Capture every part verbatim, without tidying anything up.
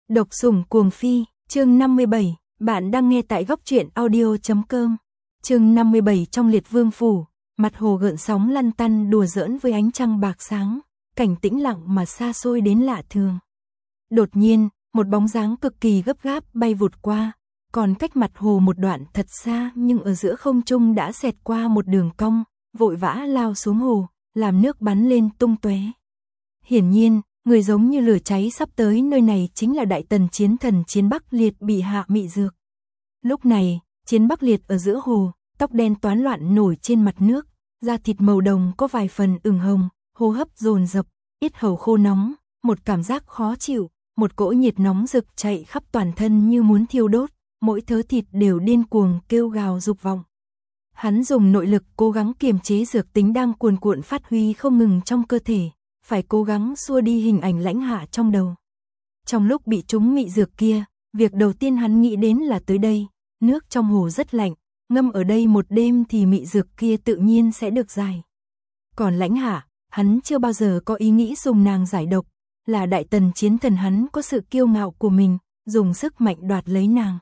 Độc sủng cuồng phi, chương năm mươi bảy, bạn đang nghe tại góc truyện audio chấm com. Chương năm mươi bảy trong Liệt Vương phủ, mặt hồ gợn sóng lăn tăn đùa giỡn với ánh trăng bạc sáng, cảnh tĩnh lặng mà xa xôi đến lạ thường. Đột nhiên, một bóng dáng cực kỳ gấp gáp bay vụt qua, còn cách mặt hồ một đoạn thật xa nhưng ở giữa không trung đã xẹt qua một đường cong, vội vã lao xuống hồ, làm nước bắn lên tung tóe. Hiển nhiên, người giống như lửa cháy sắp tới nơi này chính là đại tần chiến thần Chiến Bắc Liệt bị hạ mị dược. Lúc này, Chiến Bắc Liệt ở giữa hồ, tóc đen toán loạn nổi trên mặt nước, da thịt màu đồng có vài phần ửng hồng, hô hấp dồn dập, yết hầu khô nóng, một cảm giác khó chịu, một cỗ nhiệt nóng rực chạy khắp toàn thân như muốn thiêu đốt, mỗi thớ thịt đều điên cuồng kêu gào dục vọng. Hắn dùng nội lực cố gắng kiềm chế dược tính đang cuồn cuộn phát huy không ngừng trong cơ thể, phải cố gắng xua đi hình ảnh Lãnh Hạ trong đầu. Trong lúc bị trúng mị dược kia, việc đầu tiên hắn nghĩ đến là tới đây, nước trong hồ rất lạnh, ngâm ở đây một đêm thì mị dược kia tự nhiên sẽ được giải. Còn Lãnh Hạ, hắn chưa bao giờ có ý nghĩ dùng nàng giải độc, là đại tần chiến thần hắn có sự kiêu ngạo của mình, dùng sức mạnh đoạt lấy nàng.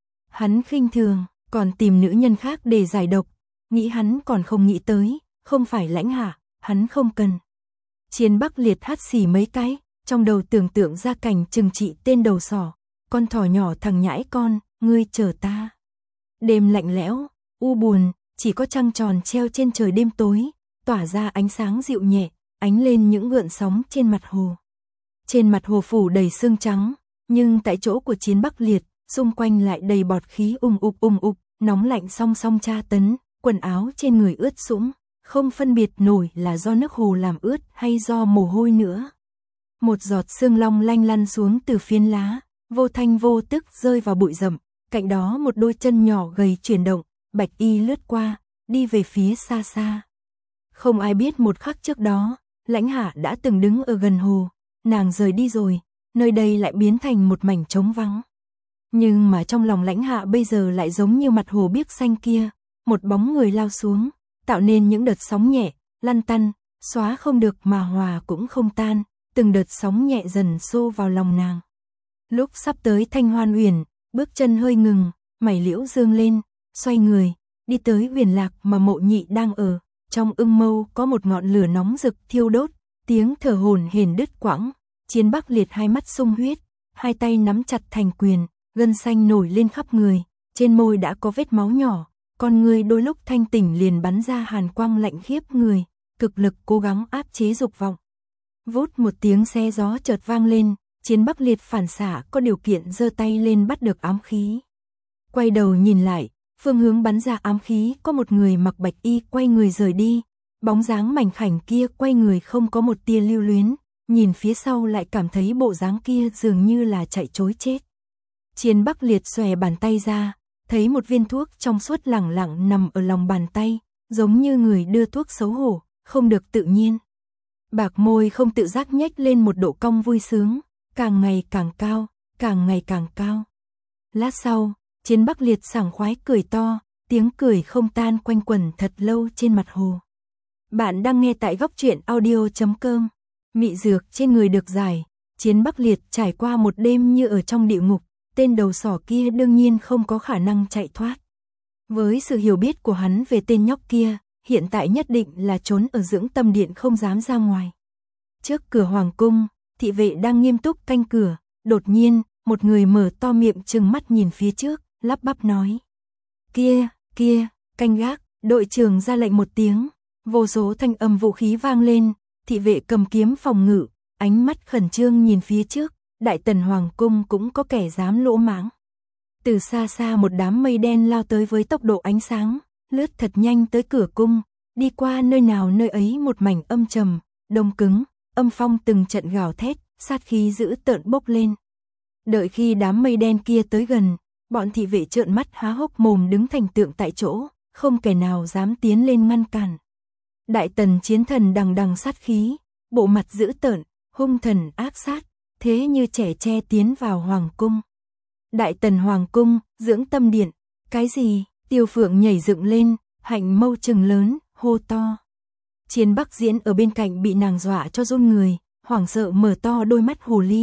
Hắn khinh thường, còn tìm nữ nhân khác để giải độc, nghĩ hắn còn không nghĩ tới, không phải Lãnh Hạ, hắn không cần. Chiến Bắc Liệt hắt xì mấy cái, trong đầu tưởng tượng ra cảnh trừng trị tên đầu sỏ, con thỏ nhỏ thằng nhãi con, ngươi chờ ta. Đêm lạnh lẽo, u buồn, chỉ có trăng tròn treo trên trời đêm tối, tỏa ra ánh sáng dịu nhẹ, ánh lên những gợn sóng trên mặt hồ. Trên mặt hồ phủ đầy sương trắng, nhưng tại chỗ của Chiến Bắc Liệt, xung quanh lại đầy bọt khí ùng ục ùng ục, nóng lạnh song song tra tấn, quần áo trên người ướt sũng, không phân biệt nổi là do nước hồ làm ướt hay do mồ hôi nữa. Một giọt sương long lanh lăn xuống từ phiến lá, vô thanh vô tức rơi vào bụi rậm, cạnh đó một đôi chân nhỏ gầy chuyển động, bạch y lướt qua, đi về phía xa xa. Không ai biết một khắc trước đó, Lãnh Hạ đã từng đứng ở gần hồ, nàng rời đi rồi, nơi đây lại biến thành một mảnh trống vắng. Nhưng mà trong lòng Lãnh Hạ bây giờ lại giống như mặt hồ biếc xanh kia, một bóng người lao xuống, tạo nên những đợt sóng nhẹ, lăn tăn, xóa không được mà hòa cũng không tan, từng đợt sóng nhẹ dần xô vào lòng nàng. Lúc sắp tới Thanh Hoan Uyển, bước chân hơi ngừng, mày liễu dương lên, xoay người, đi tới Uyển Lạc mà Mộ Nhị đang ở, trong ưng mâu có một ngọn lửa nóng rực thiêu đốt, tiếng thở hổn hển đứt quãng, Chiến Bắc Liệt hai mắt sung huyết, hai tay nắm chặt thành quyền, gân xanh nổi lên khắp người, trên môi đã có vết máu nhỏ. Con người đôi lúc thanh tỉnh liền bắn ra hàn quang lạnh khiếp người, cực lực cố gắng áp chế dục vọng. Vút một tiếng xe gió chợt vang lên, Chiến Bắc Liệt phản xạ có điều kiện giơ tay lên bắt được ám khí. Quay đầu nhìn lại, phương hướng bắn ra ám khí có một người mặc bạch y quay người rời đi, bóng dáng mảnh khảnh kia quay người không có một tia lưu luyến, nhìn phía sau lại cảm thấy bộ dáng kia dường như là chạy trối chết. Chiến Bắc Liệt xòe bàn tay ra, thấy một viên thuốc trong suốt lẳng lặng nằm ở lòng bàn tay, giống như người đưa thuốc xấu hổ, không được tự nhiên. Bạc môi không tự giác nhếch lên một độ cong vui sướng, càng ngày càng cao, càng ngày càng cao. Lát sau, Chiến Bắc Liệt sảng khoái cười to, tiếng cười không tan quanh quẩn thật lâu trên mặt hồ. Bạn đang nghe tại góc truyện audio chấm com. Mị dược trên người được giải, Chiến Bắc Liệt trải qua một đêm như ở trong địa ngục. Tên đầu sỏ kia đương nhiên không có khả năng chạy thoát. Với sự hiểu biết của hắn về tên nhóc kia, hiện tại nhất định là trốn ở dưỡng tâm điện không dám ra ngoài. Trước cửa hoàng cung, thị vệ đang nghiêm túc canh cửa, đột nhiên, một người mở to miệng trừng mắt nhìn phía trước, lắp bắp nói. Kia, kia, canh gác, đội trưởng ra lệnh một tiếng, vô số thanh âm vũ khí vang lên, thị vệ cầm kiếm phòng ngự, ánh mắt khẩn trương nhìn phía trước. Đại tần hoàng cung cũng có kẻ dám lỗ mãng. Từ xa xa một đám mây đen lao tới với tốc độ ánh sáng, lướt thật nhanh tới cửa cung, đi qua nơi nào nơi ấy một mảnh âm trầm, đông cứng, âm phong từng trận gào thét, sát khí dữ tợn bốc lên. Đợi khi đám mây đen kia tới gần, bọn thị vệ trợn mắt há hốc mồm đứng thành tượng tại chỗ, không kẻ nào dám tiến lên ngăn cản. Đại tần chiến thần đằng đằng sát khí, bộ mặt dữ tợn, hung thần ác sát. Thế như trẻ tre tiến vào hoàng cung. Đại tần hoàng cung, dưỡng tâm điện, cái gì? Tiêu Phượng nhảy dựng lên, hạnh mâu trừng lớn, hô to. Chiến Bắc Diễn ở bên cạnh bị nàng dọa cho run người, hoảng sợ mở to đôi mắt hồ ly,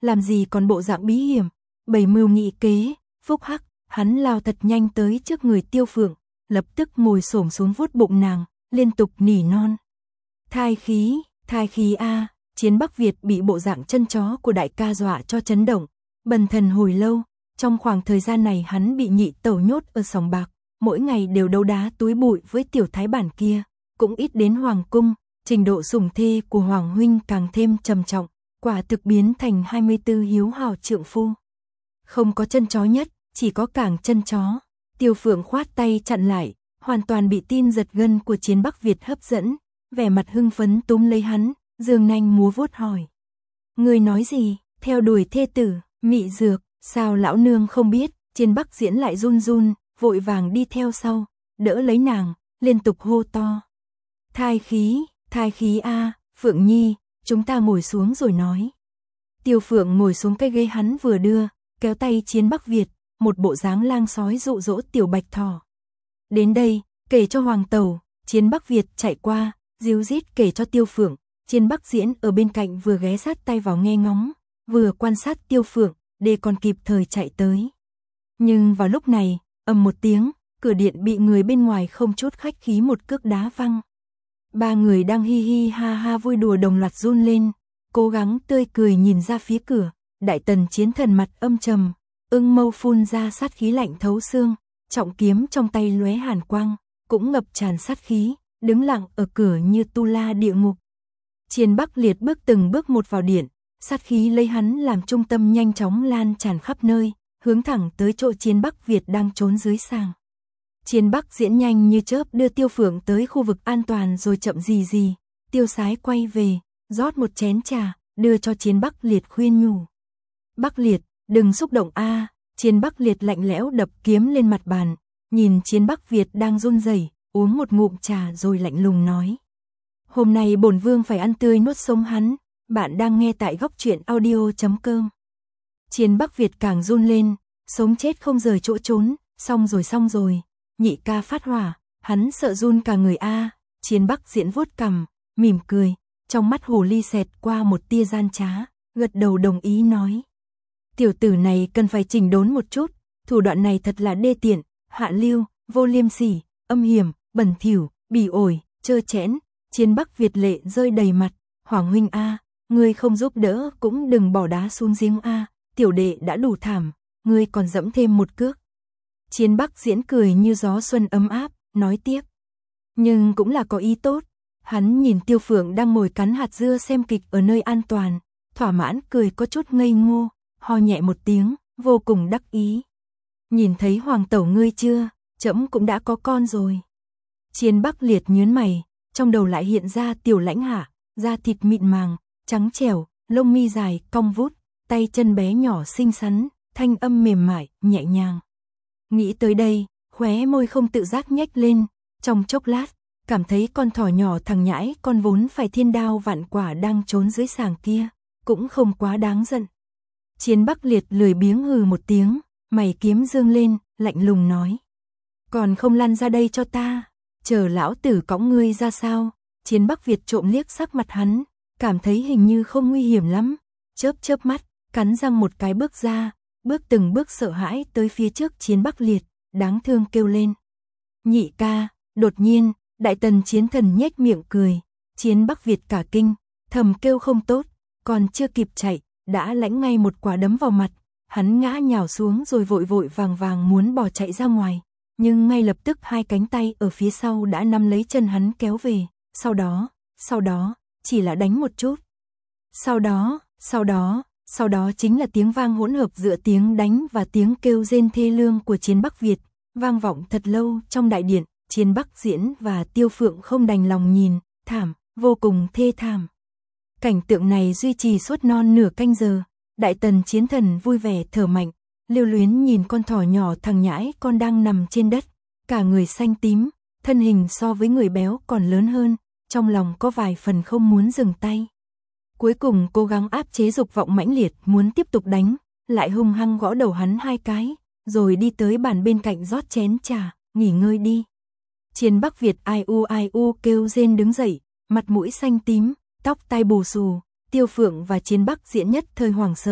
làm gì còn bộ dạng bí hiểm, bày mưu nghị kế, phúc hắc, hắn lao thật nhanh tới trước người Tiêu Phượng, lập tức ngồi xổm xuống vuốt bụng nàng, liên tục nỉ non. Thai khí, thai khí a, Chiến Bắc Việt bị bộ dạng chân chó của đại ca dọa cho chấn động, bần thần hồi lâu, trong khoảng thời gian này hắn bị nhị tẩu nhốt ở sòng bạc, mỗi ngày đều đấu đá túi bụi với tiểu thái bản kia, cũng ít đến hoàng cung, trình độ sủng thê của hoàng huynh càng thêm trầm trọng, quả thực biến thành hai mươi tư hiếu hảo trượng phu. Không có chân chó nhất, chỉ có cẳng chân chó. Tiêu Phượng khoát tay chặn lại, hoàn toàn bị tin giật gân của Chiến Bắc Việt hấp dẫn, vẻ mặt hưng phấn túm lấy hắn, giương nanh múa vuốt hỏi. Người nói gì, theo đuổi thê tử, mị dược, sao lão nương không biết, Chiến Bắc Diễn lại run run, vội vàng đi theo sau, đỡ lấy nàng, liên tục hô to. Thai khí, thai khí a, Phượng Nhi, chúng ta ngồi xuống rồi nói. Tiêu Phượng ngồi xuống cái ghế hắn vừa đưa, kéo tay Chiến Bắc Việt, một bộ dáng lang sói dụ dỗ tiểu bạch thỏ. Đến đây, kể cho hoàng tẩu, Chiến Bắc Việt chạy qua, díu dít kể cho Tiêu Phượng, Chiến Bắc Diễn ở bên cạnh vừa ghé sát tay vào nghe ngóng, vừa quan sát Tiêu Phượng, để còn kịp thời chạy tới. Nhưng vào lúc này, ầm một tiếng, cửa điện bị người bên ngoài không chút khách khí một cước đá văng. Ba người đang hi hi ha ha vui đùa đồng loạt run lên, cố gắng tươi cười nhìn ra phía cửa, Đại Tần Chiến Thần mặt âm trầm, ưng mâu phun ra sát khí lạnh thấu xương, trọng kiếm trong tay lóe hàn quang, cũng ngập tràn sát khí, đứng lặng ở cửa như tu la địa ngục. Chiến Bắc Liệt bước từng bước một vào điện, sát khí lấy hắn làm trung tâm nhanh chóng lan tràn khắp nơi, hướng thẳng tới chỗ Chiến Bắc Việt đang trốn dưới sàng. Chiến Bắc Diễn nhanh như chớp đưa Tiêu Phượng tới khu vực an toàn rồi chậm gì gì, Tiêu Sái quay về, rót một chén trà, đưa cho Chiến Bắc Liệt khuyên nhủ. Bắc Liệt, đừng xúc động a, à. Chiến Bắc Liệt lạnh lẽo đập kiếm lên mặt bàn, nhìn Chiến Bắc Việt đang run rẩy, uống một ngụm trà rồi lạnh lùng nói. Hôm nay bổn vương phải ăn tươi nuốt sống hắn, bạn đang nghe tại góc truyện audio chấm com. Chiến Bắc Việt càng run lên, sống chết không rời chỗ trốn, xong rồi xong rồi, nhị ca phát hỏa, hắn sợ run cả người a. À. Chiến Bắc Diễn vuốt cằm, mỉm cười, trong mắt hồ ly xẹt qua một tia gian trá, gật đầu đồng ý nói. Tiểu tử này cần phải chỉnh đốn một chút, thủ đoạn này thật là đê tiện, hạ lưu, vô liêm sỉ, âm hiểm, bẩn thỉu, bỉ ổi, trơ trẽn. Chiến Bắc Việt lệ rơi đầy mặt, Hoàng huynh a, ngươi không giúp đỡ cũng đừng bỏ đá xuống giếng a, tiểu đệ đã đủ thảm, ngươi còn dẫm thêm một cước. Chiến Bắc Diễn cười như gió xuân ấm áp, nói tiếp. Nhưng cũng là có ý tốt, hắn nhìn Tiêu Phượng đang ngồi cắn hạt dưa xem kịch ở nơi an toàn, thỏa mãn cười có chút ngây ngô, ho nhẹ một tiếng, vô cùng đắc ý. Nhìn thấy hoàng tẩu ngươi chưa, trẫm cũng đã có con rồi. Chiến Bắc Liệt nhướng mày, trong đầu lại hiện ra Tiểu Lãnh Hạ, da thịt mịn màng, trắng trẻo, lông mi dài, cong vút, tay chân bé nhỏ xinh xắn, thanh âm mềm mại, nhẹ nhàng. Nghĩ tới đây, khóe môi không tự giác nhếch lên, trong chốc lát, cảm thấy con thỏ nhỏ thằng nhãi con vốn phải thiên đao vạn quả đang trốn dưới sàng kia, cũng không quá đáng giận. Chiến Bắc Liệt lười biếng hừ một tiếng, mày kiếm dương lên, lạnh lùng nói. Còn không lăn ra đây cho ta, chờ lão tử cõng ngươi ra sao. Chiến Bắc Việt trộm liếc sắc mặt hắn, cảm thấy hình như không nguy hiểm lắm, chớp chớp mắt, cắn răng một cái bước ra, bước từng bước sợ hãi tới phía trước Chiến Bắc Liệt, đáng thương kêu lên. Nhị ca, đột nhiên, Đại Tần Chiến Thần nhếch miệng cười, Chiến Bắc Việt cả kinh, thầm kêu không tốt, còn chưa kịp chạy, đã lãnh ngay một quả đấm vào mặt, hắn ngã nhào xuống rồi vội vội vàng vàng muốn bỏ chạy ra ngoài, nhưng ngay lập tức hai cánh tay ở phía sau đã nắm lấy chân hắn kéo về, sau đó, sau đó, chỉ là đánh một chút. Sau đó, sau đó, sau đó chính là tiếng vang hỗn hợp giữa tiếng đánh và tiếng kêu rên thê lương của Chiến Bắc Việt, vang vọng thật lâu trong đại điện. Chiến Bắc Diễn và Tiêu Phượng không đành lòng nhìn, thảm, vô cùng thê thảm. Cảnh tượng này duy trì suốt non nửa canh giờ, Đại Tần Chiến Thần vui vẻ thở mạnh, lưu luyến nhìn con thỏ nhỏ thằng nhãi con đang nằm trên đất, cả người xanh tím, thân hình so với người béo còn lớn hơn, trong lòng có vài phần không muốn dừng tay. Cuối cùng cố gắng áp chế dục vọng mãnh liệt muốn tiếp tục đánh, lại hung hăng gõ đầu hắn hai cái, rồi đi tới bàn bên cạnh rót chén trà, nghỉ ngơi đi. Chiến Bắc Việt ai u ai u kêu rên đứng dậy, mặt mũi xanh tím, tóc tai bù xù, Tiêu Phượng và Chiến Bắc Diễn nhất thời hoảng sợ,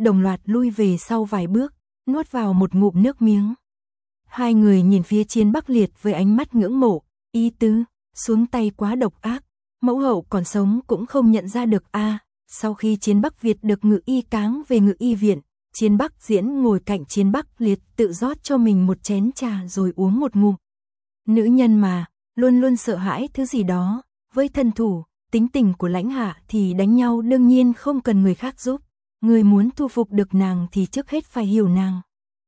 đồng loạt lui về sau vài bước, nuốt vào một ngụm nước miếng. Hai người nhìn phía Chiến Bắc Liệt với ánh mắt ngưỡng mộ, ý tứ, xuống tay quá độc ác, mẫu hậu còn sống cũng không nhận ra được a. À, sau khi Chiến Bắc Việt được Ngự Y cáng về Ngự Y viện, Chiến Bắc Diễn ngồi cạnh Chiến Bắc Liệt tự rót cho mình một chén trà rồi uống một ngụm. Nữ nhân mà, luôn luôn sợ hãi thứ gì đó, với thân thủ, tính tình của Lãnh Hạ thì đánh nhau đương nhiên không cần người khác giúp, người muốn thu phục được nàng thì trước hết phải hiểu nàng.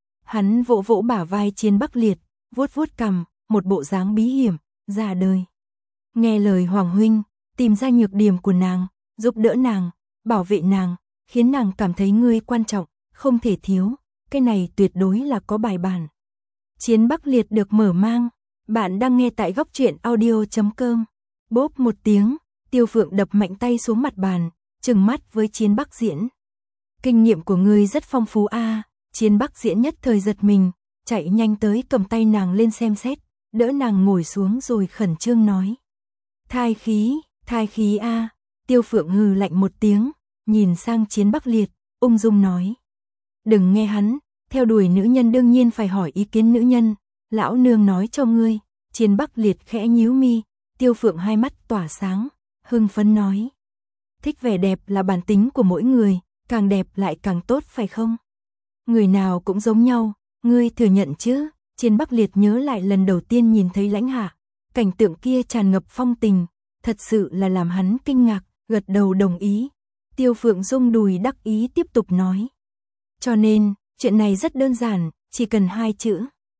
Hắn vỗ vỗ bả vai Chiến Bắc Liệt, vuốt vuốt cằm, một bộ dáng bí hiểm, già đời. Nghe lời Hoàng huynh, tìm ra nhược điểm của nàng, giúp đỡ nàng, bảo vệ nàng, khiến nàng cảm thấy ngươi quan trọng, không thể thiếu, cái này tuyệt đối là có bài bản. Chiến Bắc Liệt được mở mang, bạn đang nghe tại góc truyện audio chấm com. Bốp một tiếng, Tiêu Phượng đập mạnh tay xuống mặt bàn, trừng mắt với Chiến Bắc Diễn. Kinh nghiệm của ngươi rất phong phú a. À. Chiến Bắc Diễn nhất thời giật mình, chạy nhanh tới cầm tay nàng lên xem xét, đỡ nàng ngồi xuống rồi khẩn trương nói. Thai khí, thai khí a. À. Tiêu Phượng hừ lạnh một tiếng, nhìn sang Chiến Bắc Liệt, ung dung nói. Đừng nghe hắn, theo đuổi nữ nhân đương nhiên phải hỏi ý kiến nữ nhân, lão nương nói cho ngươi. Chiến Bắc Liệt khẽ nhíu mi, Tiêu Phượng hai mắt tỏa sáng, hưng phấn nói. Thích vẻ đẹp là bản tính của mỗi người, càng đẹp lại càng tốt phải không? Người nào cũng giống nhau, ngươi thừa nhận chứ? Chiến Bắc Liệt nhớ lại lần đầu tiên nhìn thấy Lãnh Hạ, cảnh tượng kia tràn ngập phong tình, thật sự là làm hắn kinh ngạc, gật đầu đồng ý. Tiêu Phượng rung đùi đắc ý tiếp tục nói. Cho nên, chuyện này rất đơn giản, chỉ cần hai chữ.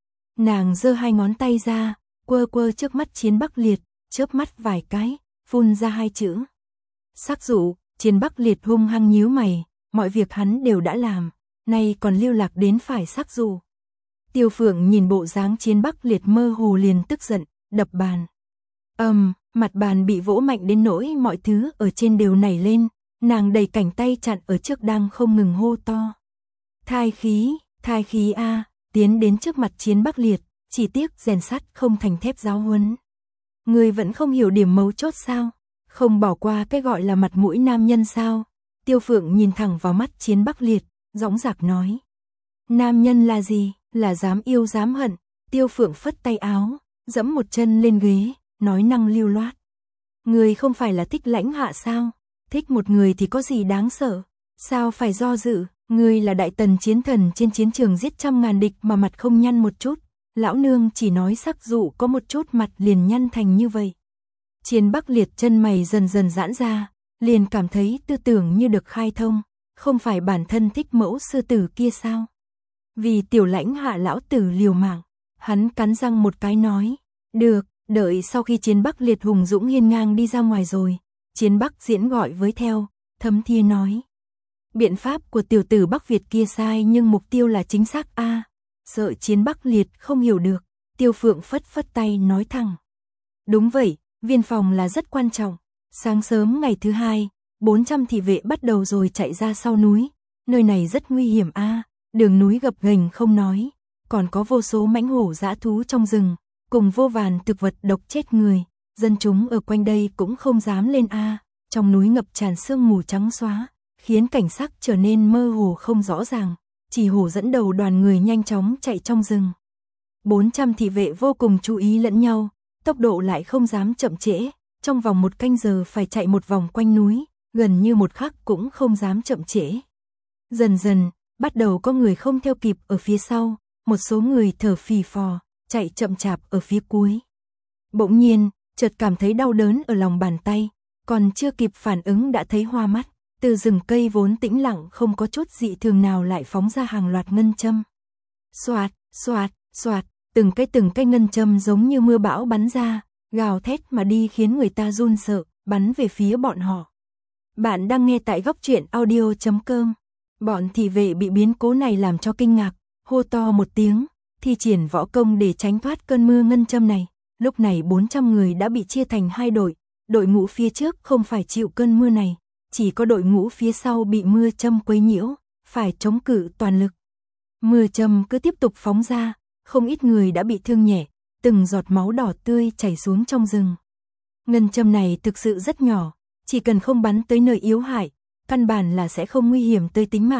Nàng giơ hai ngón tay ra, quơ quơ trước mắt Chiến Bắc Liệt, chớp mắt vài cái, phun ra hai chữ. Sắc dụ. Chiến Bắc Liệt hung hăng nhíu mày, mọi việc hắn đều đã làm, nay còn lưu lạc đến phải sắc dụ. Tiêu Phượng nhìn bộ dáng Chiến Bắc Liệt mơ hồ liền tức giận, đập bàn. Ầm, um, mặt bàn bị vỗ mạnh đến nỗi mọi thứ ở trên đều nảy lên, nàng đẩy cảnh tay chặn ở trước đang không ngừng hô to. Thai khí, thai khí a, à, tiến đến trước mặt Chiến Bắc Liệt, chỉ tiếc rèn sắt không thành thép giáo huấn. Người vẫn không hiểu điểm mấu chốt sao? Không bỏ qua cái gọi là mặt mũi nam nhân sao? Tiêu Phượng nhìn thẳng vào mắt Chiến Bắc Liệt, dõng dạc nói. Nam nhân là gì? Là dám yêu dám hận. Tiêu Phượng phất tay áo, dẫm một chân lên ghế, nói năng lưu loát. Người không phải là thích Lãnh Hạ sao? Thích một người thì có gì đáng sợ? Sao phải do dự? Người là đại tần chiến thần trên chiến trường giết trăm ngàn địch mà mặt không nhăn một chút. Lão nương chỉ nói sắc dụ có một chút mặt liền nhăn thành như vậy. Chiến Bắc Liệt chân mày dần dần giãn ra, liền cảm thấy tư tưởng như được khai thông, không phải bản thân thích mẫu sư tử kia sao? Vì tiểu Lãnh Hạ lão tử liều mạng, hắn cắn răng một cái nói, được, đợi sau khi Chiến Bắc Liệt hùng dũng hiên ngang đi ra ngoài rồi, Chiến Bắc Diễn gọi với theo, thấm thía nói. Biện pháp của tiểu tử Bắc Việt kia sai nhưng mục tiêu là chính xác a. À, sợ Chiến Bắc Liệt không hiểu được, Tiêu Phượng phất phất tay nói thẳng. Đúng vậy. Viên phòng là rất quan trọng. Sáng sớm ngày thứ hai, bốn trăm thị vệ bắt đầu rồi chạy ra sau núi. Nơi này rất nguy hiểm a, à, đường núi gập ghềnh không nói, còn có vô số mãnh hổ dã thú trong rừng, cùng vô vàn thực vật độc chết người. Dân chúng ở quanh đây cũng không dám lên a. À, trong núi ngập tràn sương mù trắng xóa, khiến cảnh sắc trở nên mơ hồ không rõ ràng. Chỉ hổ dẫn đầu đoàn người nhanh chóng chạy trong rừng. bốn trăm thị vệ vô cùng chú ý lẫn nhau. Tốc độ lại không dám chậm trễ, trong vòng một canh giờ phải chạy một vòng quanh núi, gần như một khắc cũng không dám chậm trễ. Dần dần, bắt đầu có người không theo kịp ở phía sau, một số người thở phì phò, chạy chậm chạp ở phía cuối. Bỗng nhiên, chợt cảm thấy đau đớn ở lòng bàn tay, còn chưa kịp phản ứng đã thấy hoa mắt, từ rừng cây vốn tĩnh lặng không có chút dị thường nào lại phóng ra hàng loạt ngân châm. Xoạt, xoạt, xoạt. Từng cái từng cái ngân châm giống như mưa bão bắn ra, gào thét mà đi khiến người ta run sợ, bắn về phía bọn họ. Bạn đang nghe tại góc truyện audio chấm com. Bọn thị vệ bị biến cố này làm cho kinh ngạc, hô to một tiếng, thi triển võ công để tránh thoát cơn mưa ngân châm này. Lúc này bốn trăm người đã bị chia thành hai đội, đội ngũ phía trước không phải chịu cơn mưa này, chỉ có đội ngũ phía sau bị mưa châm quấy nhiễu, phải chống cự toàn lực. Mưa châm cứ tiếp tục phóng ra. Không ít người đã bị thương nhẹ, từng giọt máu đỏ tươi chảy xuống trong rừng. Ngân châm này thực sự rất nhỏ, chỉ cần không bắn tới nơi yếu hại, căn bản là sẽ không nguy hiểm tới tính mạng,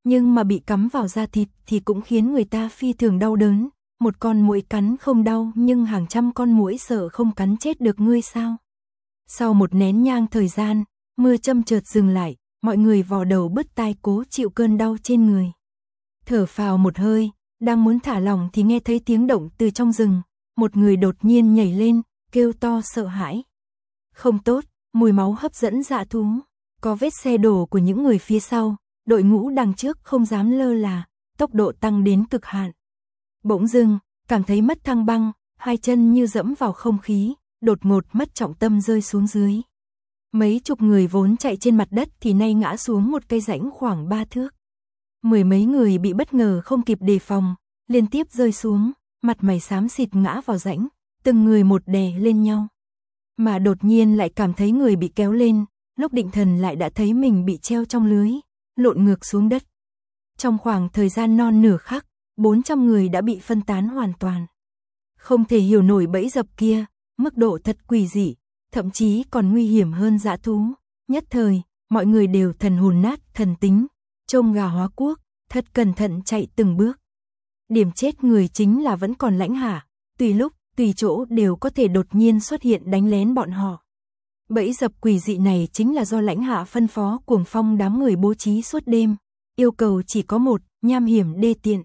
nhưng mà bị cắm vào da thịt thì cũng khiến người ta phi thường đau đớn. Một con muỗi cắn không đau nhưng hàng trăm con muỗi sợ không cắn chết được ngươi sao? Sau một nén nhang thời gian, mưa châm chợt dừng lại, mọi người vò đầu bứt tai cố chịu cơn đau trên người. Thở phào một hơi, đang muốn thả lỏng thì nghe thấy tiếng động từ trong rừng, một người đột nhiên nhảy lên, kêu to sợ hãi. Không tốt, mùi máu hấp dẫn dã thú, có vết xe đổ của những người phía sau, đội ngũ đằng trước không dám lơ là, tốc độ tăng đến cực hạn. Bỗng dưng, cảm thấy mất thăng băng, hai chân như dẫm vào không khí, đột ngột mất trọng tâm rơi xuống dưới. Mấy chục người vốn chạy trên mặt đất thì nay ngã xuống một cây rãnh khoảng ba thước. Mười mấy người bị bất ngờ không kịp đề phòng, liên tiếp rơi xuống, mặt mày xám xịt ngã vào rãnh, từng người một đè lên nhau. Mà đột nhiên lại cảm thấy người bị kéo lên, lúc định thần lại đã thấy mình bị treo trong lưới, lộn ngược xuống đất. Trong khoảng thời gian non nửa khắc, bốn trăm người đã bị phân tán hoàn toàn. Không thể hiểu nổi bẫy dập kia, mức độ thật quỷ dị, thậm chí còn nguy hiểm hơn dã thú. Nhất thời, mọi người đều thần hồn nát thần tính, trông gà hóa quốc, thật cẩn thận chạy từng bước. Điểm chết người chính là vẫn còn Lãnh Hạ, tùy lúc, tùy chỗ đều có thể đột nhiên xuất hiện đánh lén bọn họ. Bẫy dập quỷ dị này chính là do Lãnh Hạ phân phó Cuồng Phong đám người bố trí suốt đêm, yêu cầu chỉ có một, nham hiểm đê tiện.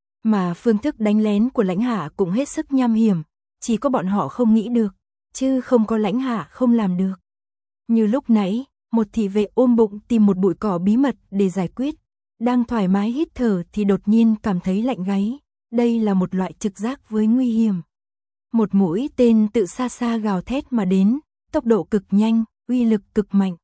Mà phương thức đánh lén của Lãnh Hạ cũng hết sức nham hiểm, chỉ có bọn họ không nghĩ được, chứ không có Lãnh Hạ không làm được. Như lúc nãy, một thị vệ ôm bụng tìm một bụi cỏ bí mật để giải quyết, đang thoải mái hít thở thì đột nhiên cảm thấy lạnh gáy, đây là một loại trực giác với nguy hiểm. Một mũi tên tự xa xa gào thét mà đến, tốc độ cực nhanh, uy lực cực mạnh.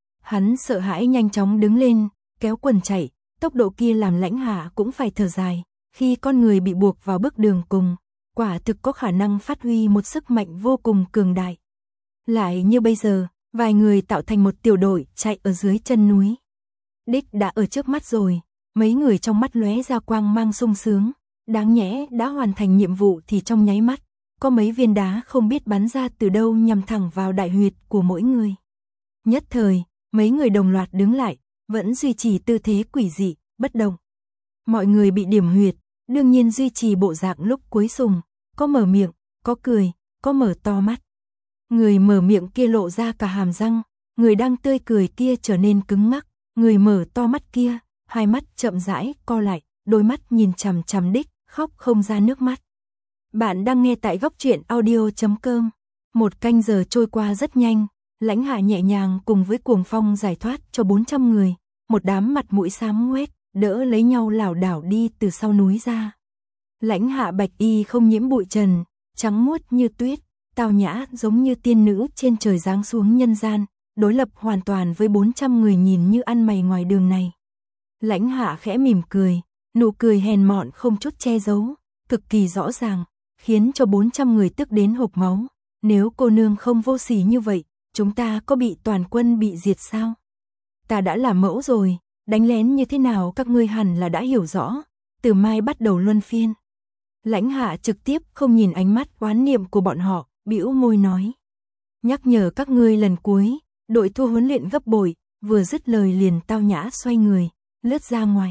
Hắn sợ hãi nhanh chóng đứng lên, kéo quần chạy, tốc độ kia làm Lãnh Hạ cũng phải thở dài, khi con người bị buộc vào bước đường cùng, quả thực có khả năng phát huy một sức mạnh vô cùng cường đại. Lại như bây giờ, vài người tạo thành một tiểu đội chạy ở dưới chân núi. Đích đã ở trước mắt rồi, mấy người trong mắt lóe ra quang mang sung sướng, đáng nhẽ đã hoàn thành nhiệm vụ thì trong nháy mắt, có mấy viên đá không biết bắn ra từ đâu nhằm thẳng vào đại huyệt của mỗi người. Nhất thời, mấy người đồng loạt đứng lại, vẫn duy trì tư thế quỷ dị, bất động. Mọi người bị điểm huyệt, đương nhiên duy trì bộ dạng lúc cuối sùng, có mở miệng, có cười, có mở to mắt. Người mở miệng kia lộ ra cả hàm răng, người đang tươi cười kia trở nên cứng ngắc, người mở to mắt kia, hai mắt chậm rãi co lại, đôi mắt nhìn chằm chằm Đích, khóc không ra nước mắt. Bạn đang nghe tại góc truyện audio chấm com. Một canh giờ trôi qua rất nhanh, Lãnh Hạ nhẹ nhàng cùng với Cuồng Phong giải thoát cho bốn trăm người, một đám mặt mũi xám ngoét, đỡ lấy nhau lảo đảo đi từ sau núi ra. Lãnh Hạ bạch y không nhiễm bụi trần, trắng muốt như tuyết, tao nhã giống như tiên nữ trên trời giáng xuống nhân gian, đối lập hoàn toàn với bốn trăm người nhìn như ăn mày ngoài đường này. Lãnh Hạ khẽ mỉm cười, nụ cười hèn mọn không chút che giấu, cực kỳ rõ ràng, khiến cho bốn trăm người tức đến hộc máu. Nếu cô nương không vô sỉ như vậy, chúng ta có bị toàn quân bị diệt sao? Ta đã là mẫu rồi, đánh lén như thế nào các ngươi hẳn là đã hiểu rõ, từ mai bắt đầu luân phiên. Lãnh Hạ trực tiếp không nhìn ánh mắt oán niệm của bọn họ, bĩu môi nói. Nhắc nhở các ngươi lần cuối, đội thua huấn luyện gấp bội, vừa dứt lời liền tao nhã xoay người, lướt ra ngoài.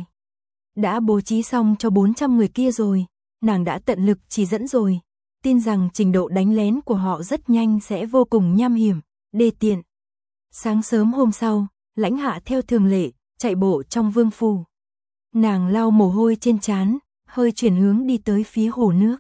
Đã bố trí xong cho bốn trăm người kia rồi, nàng đã tận lực chỉ dẫn rồi, tin rằng trình độ đánh lén của họ rất nhanh sẽ vô cùng nham hiểm, đê tiện. Sáng sớm hôm sau, Lãnh Hạ theo thường lệ, chạy bộ trong vương phủ. Nàng lau mồ hôi trên trán, hơi chuyển hướng đi tới phía hồ nước.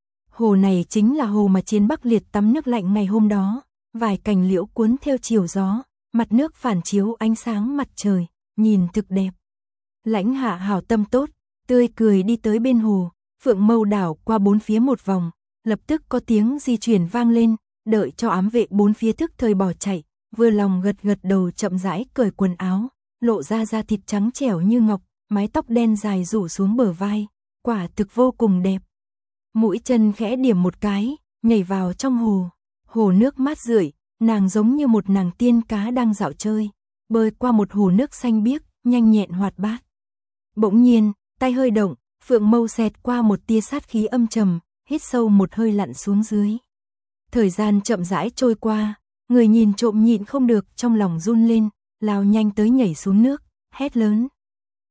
Hồ này chính là hồ mà Chiến Bắc Liệt tắm nước lạnh ngày hôm đó, vài cành liễu cuốn theo chiều gió, mặt nước phản chiếu ánh sáng mặt trời, nhìn thực đẹp. Lãnh Hạ hảo tâm tốt, tươi cười đi tới bên hồ, phượng mâu đảo qua bốn phía một vòng, lập tức có tiếng di chuyển vang lên, đợi cho ám vệ bốn phía thức thời bỏ chạy, vừa lòng gật gật đầu chậm rãi cởi quần áo, lộ ra da thịt trắng trẻo như ngọc, mái tóc đen dài rủ xuống bờ vai, quả thực vô cùng đẹp. Mũi chân khẽ điểm một cái, nhảy vào trong hồ, hồ nước mát rượi, nàng giống như một nàng tiên cá đang dạo chơi, bơi qua một hồ nước xanh biếc, nhanh nhẹn hoạt bát. Bỗng nhiên, tay hơi động, phượng mâu xẹt qua một tia sát khí âm trầm, hít sâu một hơi lặn xuống dưới. Thời gian chậm rãi trôi qua, người nhìn trộm nhịn không được trong lòng run lên, lao nhanh tới nhảy xuống nước, hét lớn.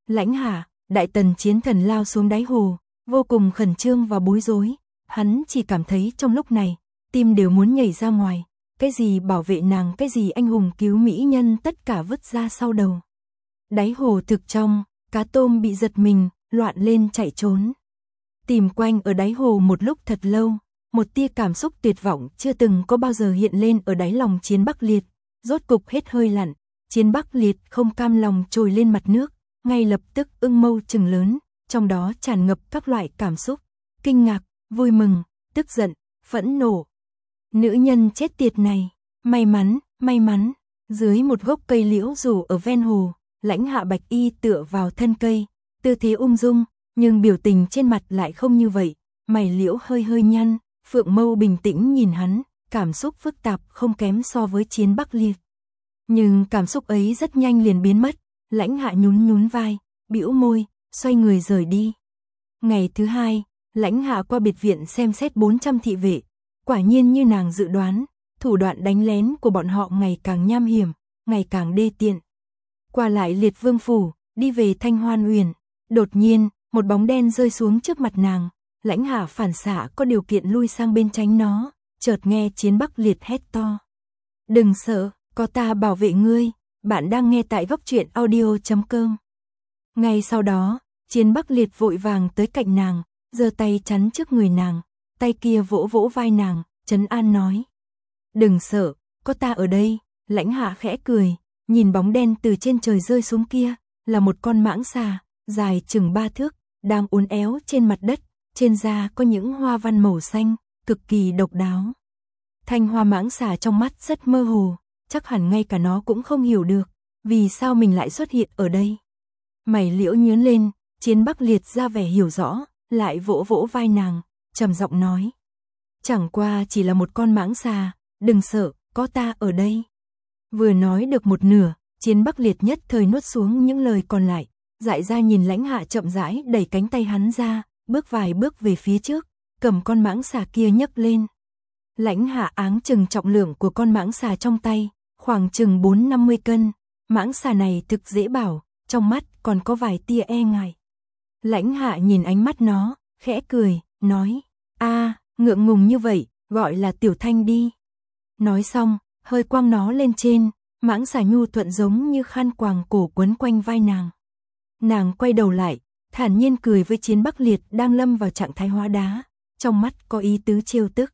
Lãnh Hạ, Đại Tần chiến thần lao xuống đáy hồ, vô cùng khẩn trương và bối rối, hắn chỉ cảm thấy trong lúc này, tim đều muốn nhảy ra ngoài, cái gì bảo vệ nàng, cái gì anh hùng cứu mỹ nhân tất cả vứt ra sau đầu. Đáy hồ thực trong, cá tôm bị giật mình, loạn lên chạy trốn. Tìm quanh ở đáy hồ một lúc thật lâu, một tia cảm xúc tuyệt vọng chưa từng có bao giờ hiện lên ở đáy lòng Chiến Bắc Liệt, rốt cục hết hơi lặn, Chiến Bắc Liệt không cam lòng trồi lên mặt nước, ngay lập tức ưng mâu trừng lớn, trong đó tràn ngập các loại cảm xúc, kinh ngạc, vui mừng, tức giận, phẫn nộ. Nữ nhân chết tiệt này, may mắn, may mắn, dưới một gốc cây liễu rủ ở ven hồ, Lãnh Hạ bạch y tựa vào thân cây, tư thế ung dung, nhưng biểu tình trên mặt lại không như vậy, mày liễu hơi hơi nhăn, phượng mâu bình tĩnh nhìn hắn, cảm xúc phức tạp không kém so với Chiến Bắc Liệt. Nhưng cảm xúc ấy rất nhanh liền biến mất, Lãnh Hạ nhún nhún vai, bĩu môi, xoay người rời đi. Ngày thứ hai, Lãnh Hạ qua biệt viện xem xét bốn trăm thị vệ, quả nhiên như nàng dự đoán, thủ đoạn đánh lén của bọn họ ngày càng nham hiểm, ngày càng đê tiện. Qua lại Liệt Vương phủ, đi về Thanh Hoan Uyển, đột nhiên, một bóng đen rơi xuống trước mặt nàng, Lãnh Hạ phản xạ có điều kiện lui sang bên tránh nó, chợt nghe Chiến Bắc Liệt hét to. Đừng sợ, có ta bảo vệ ngươi, bạn đang nghe tại góc truyện audio chấm com. Ngay sau đó, Chiến Bắc Liệt vội vàng tới cạnh nàng, giơ tay chắn trước người nàng, tay kia vỗ vỗ vai nàng, trấn an nói. Đừng sợ, có ta ở đây. Lãnh Hạ khẽ cười, nhìn bóng đen từ trên trời rơi xuống kia, là một con mãng xà, dài chừng ba thước, đang uốn éo trên mặt đất, trên da có những hoa văn màu xanh, cực kỳ độc đáo. Thanh hoa mãng xà trong mắt rất mơ hồ, chắc hẳn ngay cả nó cũng không hiểu được, vì sao mình lại xuất hiện ở đây. Mày liễu nhướng lên, Chiến Bắc Liệt ra vẻ hiểu rõ, lại vỗ vỗ vai nàng, trầm giọng nói. Chẳng qua chỉ là một con mãng xà, đừng sợ, có ta ở đây. Vừa nói được một nửa, Chiến Bắc Liệt nhất thời nuốt xuống những lời còn lại, dại ra nhìn Lãnh Hạ chậm rãi đẩy cánh tay hắn ra, bước vài bước về phía trước, cầm con mãng xà kia nhấc lên. Lãnh Hạ áng chừng trọng lượng của con mãng xà trong tay, khoảng chừng bốn năm mươi cân, mãng xà này thực dễ bảo, trong mắt còn có vài tia e ngại. Lãnh Hạ nhìn ánh mắt nó, khẽ cười, nói, a, ngượng ngùng như vậy, gọi là Tiểu Thanh đi. Nói xong, hơi quăng nó lên trên, mãng xà nhu thuận giống như khăn quàng cổ quấn quanh vai nàng. Nàng quay đầu lại, thản nhiên cười với Chiến Bắc Liệt đang lâm vào trạng thái hóa đá, trong mắt có ý tứ trêu tức.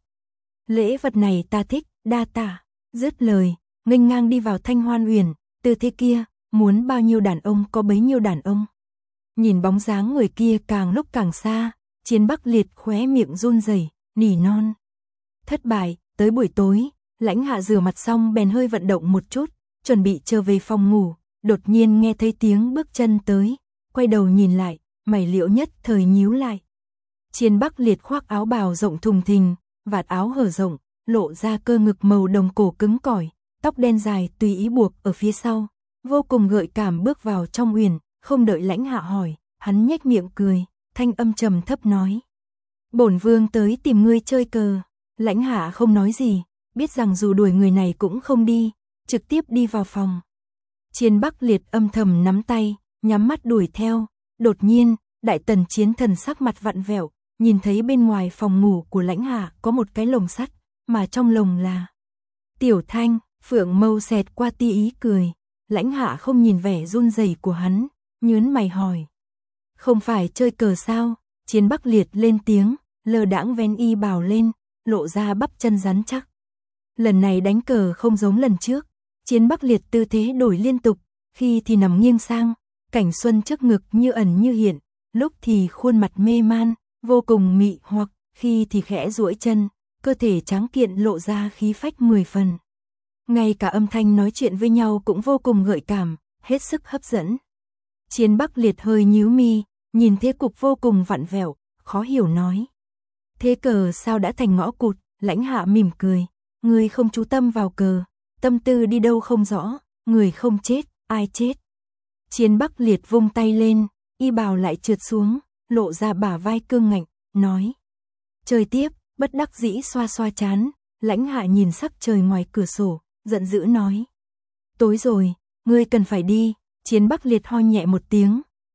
Lễ vật này ta thích, đa tạ. Dứt lời, nghênh ngang đi vào Thanh Hoan Uyển, từ thế kia, muốn bao nhiêu đàn ông có bấy nhiêu đàn ông. Nhìn bóng dáng người kia càng lúc càng xa, Chiến Bắc Liệt khóe miệng run rẩy, nỉ non. Thất bại, tới buổi tối, Lãnh Hạ rửa mặt xong bèn hơi vận động một chút, chuẩn bị trở về phòng ngủ, đột nhiên nghe thấy tiếng bước chân tới, quay đầu nhìn lại, mày liễu nhất thời nhíu lại. Chiến Bắc Liệt khoác áo bào rộng thùng thình, vạt áo hở rộng, lộ ra cơ ngực màu đồng cổ cứng cỏi, tóc đen dài tùy ý buộc ở phía sau, vô cùng gợi cảm bước vào trong uyển, không đợi Lãnh Hạ hỏi, hắn nhếch miệng cười, thanh âm trầm thấp nói. Bổn vương tới tìm ngươi chơi cờ. Lãnh Hạ không nói gì, biết rằng dù đuổi người này cũng không đi, trực tiếp đi vào phòng. Chiến Bắc Liệt âm thầm nắm tay, nhắm mắt đuổi theo, đột nhiên, Đại Tần chiến thần sắc mặt vặn vẹo, nhìn thấy bên ngoài phòng ngủ của Lãnh Hạ có một cái lồng sắt, mà trong lồng là Tiểu Thanh. Phượng mâu xẹt qua tia ý cười, Lãnh Hạ không nhìn vẻ run rẩy của hắn, nhướng mày hỏi. Không phải chơi cờ sao? Chiến Bắc Liệt lên tiếng, lơ đãng vén y bào lên, lộ ra bắp chân rắn chắc. Lần này đánh cờ không giống lần trước, Chiến Bắc Liệt tư thế đổi liên tục, khi thì nằm nghiêng sang, cảnh xuân trước ngực như ẩn như hiện, lúc thì khuôn mặt mê man, vô cùng mị hoặc, khi thì khẽ duỗi chân, cơ thể tráng kiện lộ ra khí phách mười phần. Ngay cả âm thanh nói chuyện với nhau cũng vô cùng gợi cảm, hết sức hấp dẫn. Chiến Bắc Liệt hơi nhíu mi, nhìn thế cục vô cùng vặn vẹo, khó hiểu nói. Thế cờ sao đã thành ngõ cụt? Lãnh Hạ mỉm cười, người không chú tâm vào cờ, tâm tư đi đâu không rõ, người không chết, ai chết? Chiến Bắc Liệt vung tay lên, y bào lại trượt xuống, lộ ra bả vai cương ngạnh, nói. Chơi tiếp, bất đắc dĩ xoa xoa chán, Lãnh Hạ nhìn sắc trời ngoài cửa sổ, giận dữ nói. Tối rồi, ngươi cần phải đi. Chiến Bắc Liệt ho nhẹ một tiếng,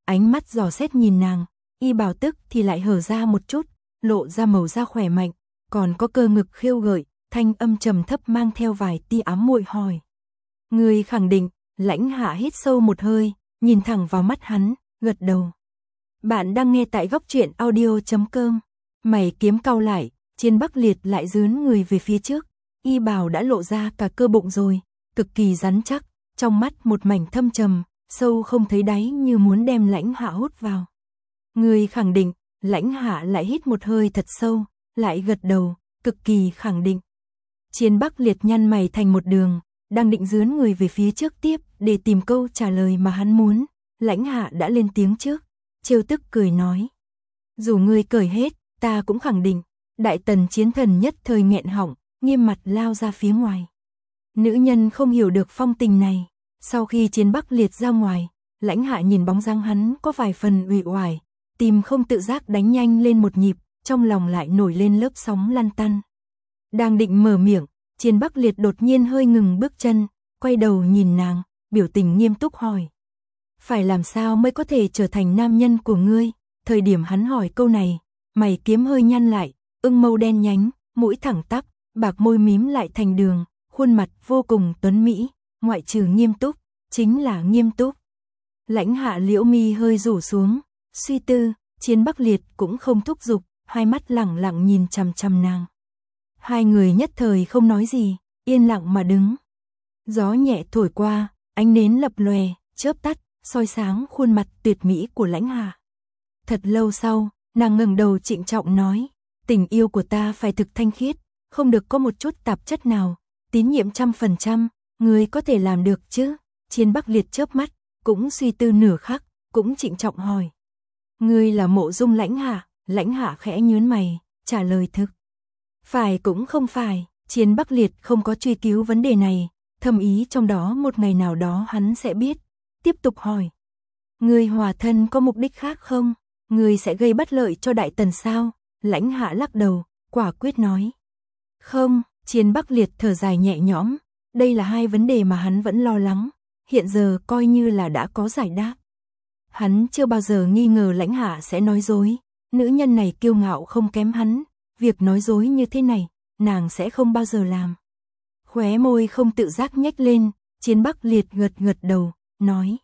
ánh mắt dò xét nhìn nàng, y bào tức thì lại hở ra một chút, lộ ra màu da khỏe mạnh, còn có cơ ngực khiêu gợi, thanh âm trầm thấp mang theo vài tia ám muội hỏi. Người khẳng định, Lãnh Hạ hít sâu một hơi, nhìn thẳng vào mắt hắn, gật đầu. Bạn đang nghe tại góc truyện audio chấm com. Mày kiếm cau lại, Chiên Bắc Liệt lại dướn người về phía trước, y bào đã lộ ra cả cơ bụng rồi, cực kỳ rắn chắc, trong mắt một mảnh thâm trầm, sâu không thấy đáy như muốn đem Lãnh Hạ hút vào. Người khẳng định, Lãnh Hạ lại hít một hơi thật sâu, lại gật đầu, cực kỳ khẳng định. Chiên Bắc Liệt nhăn mày thành một đường, đang định dướn người về phía trước tiếp để tìm câu trả lời mà hắn muốn, Lãnh Hạ đã lên tiếng trước, trêu tức cười nói. Dù ngươi cởi hết, ta cũng khẳng định. Đại Tần chiến thần nhất thời nghẹn họng, nghiêm mặt lao ra phía ngoài. Nữ nhân không hiểu được phong tình này, sau khi Chiên Bắc Liệt ra ngoài, Lãnh Hạ nhìn bóng dáng hắn có vài phần uể oải, tim không tự giác đánh nhanh lên một nhịp, trong lòng lại nổi lên lớp sóng lăn tăn. Đang định mở miệng, Chiên Bắc Liệt đột nhiên hơi ngừng bước chân, quay đầu nhìn nàng, biểu tình nghiêm túc hỏi. Phải làm sao mới có thể trở thành nam nhân của ngươi? Thời điểm hắn hỏi câu này, mày kiếm hơi nhăn lại, ưng mâu đen nhánh, mũi thẳng tắp, bạc môi mím lại thành đường, khuôn mặt vô cùng tuấn mỹ, ngoại trừ nghiêm túc, chính là nghiêm túc. Lãnh Hạ liễu mi hơi rủ xuống, suy tư, Chiên Bắc Liệt cũng không thúc giục, hai mắt lẳng lặng nhìn chằm chằm nàng. Hai người nhất thời không nói gì, yên lặng mà đứng. Gió nhẹ thổi qua, ánh nến lập lòe, chớp tắt, soi sáng khuôn mặt tuyệt mỹ của Lãnh Hạ. Thật lâu sau, nàng ngẩng đầu trịnh trọng nói, tình yêu của ta phải thực thanh khiết, không được có một chút tạp chất nào, tín nhiệm trăm phần trăm, ngươi có thể làm được chứ? Chiên Bắc Liệt chớp mắt, cũng suy tư nửa khắc, cũng trịnh trọng hỏi. Ngươi là Mộ Dung Lãnh Hạ? Lãnh Hạ khẽ nhướng mày, trả lời thực. Phải cũng không phải, Chiên Bắc Liệt không có truy cứu vấn đề này, thầm ý trong đó một ngày nào đó hắn sẽ biết. Tiếp tục hỏi. Ngươi hòa thân có mục đích khác không? Ngươi sẽ gây bất lợi cho Đại Tần sao? Lãnh Hạ lắc đầu, quả quyết nói. Không, Chiên Bắc Liệt thở dài nhẹ nhõm, đây là hai vấn đề mà hắn vẫn lo lắng, hiện giờ coi như là đã có giải đáp. Hắn chưa bao giờ nghi ngờ Lãnh Hạ sẽ nói dối, nữ nhân này kiêu ngạo không kém hắn, việc nói dối như thế này, nàng sẽ không bao giờ làm. Khóe môi không tự giác nhếch lên, Chiên Bắc Liệt gật gật đầu, nói.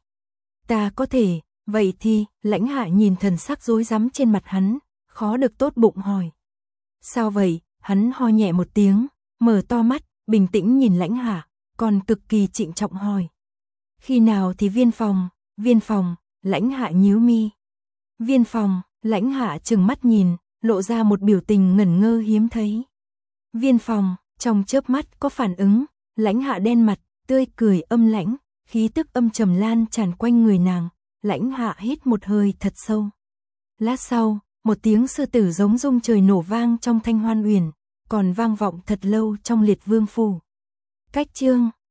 Ta có thể, vậy thì, Lãnh Hạ nhìn thần sắc rối rắm trên mặt hắn, khó được tốt bụng hỏi. Sao vậy? Hắn ho nhẹ một tiếng, mở to mắt, bình tĩnh nhìn Lãnh Hạ, còn cực kỳ trịnh trọng hỏi. Khi nào thì viên phòng? Viên phòng? Lãnh Hạ nhíu mi. Viên phòng? Lãnh Hạ trừng mắt nhìn, lộ ra một biểu tình ngẩn ngơ hiếm thấy. Viên phòng? Trong chớp mắt có phản ứng, Lãnh Hạ đen mặt, tươi cười âm lãnh, khí tức âm trầm lan tràn quanh người nàng. Lãnh Hạ hít một hơi thật sâu. Lát sau, một tiếng sư tử giống rung trời nổ vang trong Thanh Hoan Uyển, còn vang vọng thật lâu trong Liệt Vương phủ. Cách chương